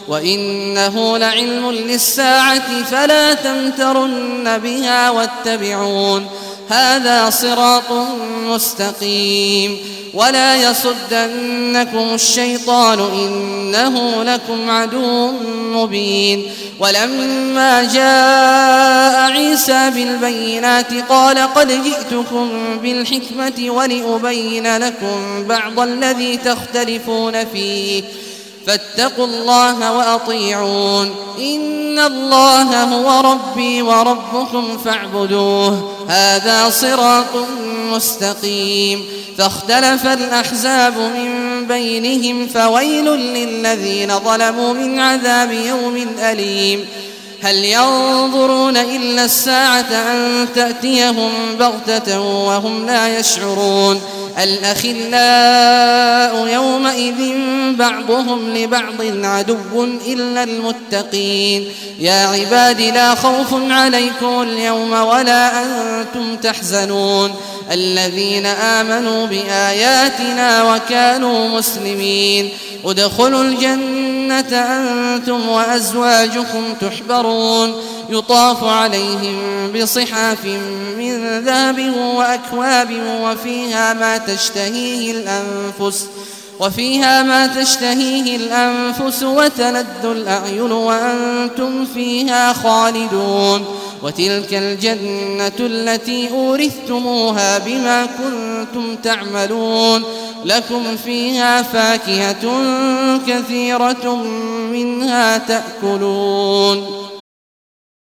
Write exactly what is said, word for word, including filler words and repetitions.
وإنه لعلم للساعة فلا تمترن بها واتبعون هذا صراط مستقيم ولا يصدنكم الشيطان إنه لكم عدو مبين ولما جاء عيسى بالبينات قال قد جئتكم بالحكمة ولأبين لكم بعض الذي تختلفون فيه فاتقوا الله وأطيعون إن الله هو ربي وربكم فاعبدوه هذا صراط مستقيم فاختلف الأحزاب من بينهم فويل للذين ظلموا من عذاب يوم أليم هل ينظرون إلا الساعة أن تأتيهم بغتة وهم لا يشعرون الأخلاء يومئذ بعضهم لبعض عدو إلا المتقين يا عباد لا خوف عليكم اليوم ولا أنتم تحزنون الذين آمنوا بآياتنا وكانوا مسلمين ادخلوا الجنة أنتم وأزواجكم تحبرون يطاف عليهم بصحاف من ذهب وأكواب وفيها ما تشتهيه الأنفس وفيها ما تشتهيه الأنفس وتلذ الأعين وأنتم فيها خالدون وتلك الجنة التي أورثتموها بما كنتم تعملون لكم فيها فاكهة كثيرة منها تأكلون